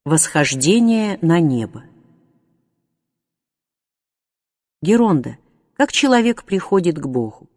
Восхождение на небо. Геронда. Как человек приходит к Богу?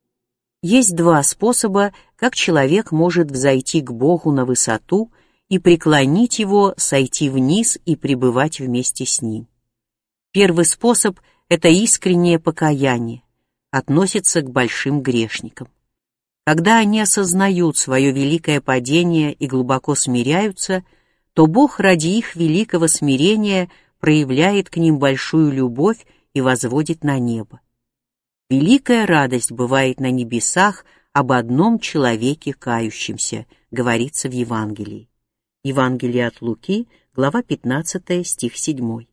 Есть два способа, как человек может взойти к Богу на высоту и преклонить его, сойти вниз и пребывать вместе с Ним. Первый способ – это искреннее покаяние, относится к большим грешникам. Когда они осознают свое великое падение и глубоко смиряются, то Бог ради их великого смирения проявляет к ним большую любовь и возводит на небо. Великая радость бывает на небесах об одном человеке кающемся, говорится в Евангелии. Евангелие от Луки, глава 15, стих 7.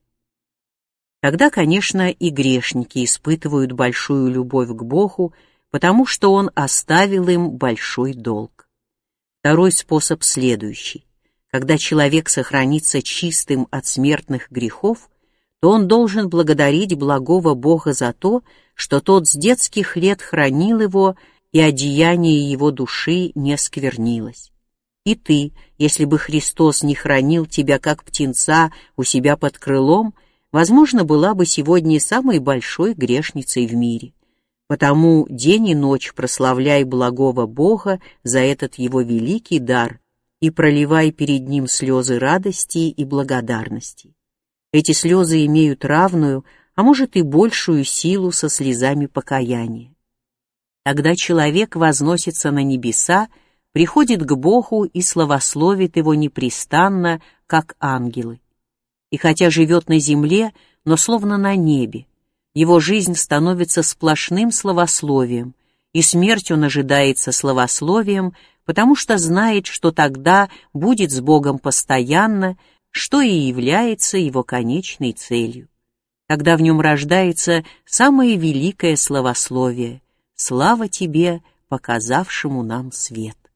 Тогда, конечно, и грешники испытывают большую любовь к Богу, потому что Он оставил им большой долг. Второй способ следующий. Когда человек сохранится чистым от смертных грехов, то он должен благодарить благого Бога за то, что тот с детских лет хранил его, и одеяние его души не сквернилось. И ты, если бы Христос не хранил тебя как птенца у себя под крылом, возможно, была бы сегодня самой большой грешницей в мире. Потому день и ночь прославляй благого Бога за этот его великий дар и проливай перед Ним слезы радости и благодарности. Эти слезы имеют равную, а может и большую силу со слезами покаяния. Тогда человек возносится на небеса, приходит к Богу и славословит Его непрестанно, как ангелы. И хотя живет на земле, но словно на небе, его жизнь становится сплошным славословием, и смерть он ожидается славословием, потому что знает, что тогда будет с Богом постоянно, что и является его конечной целью. Тогда в нем рождается самое великое славословие: «Слава Тебе, показавшему нам свет».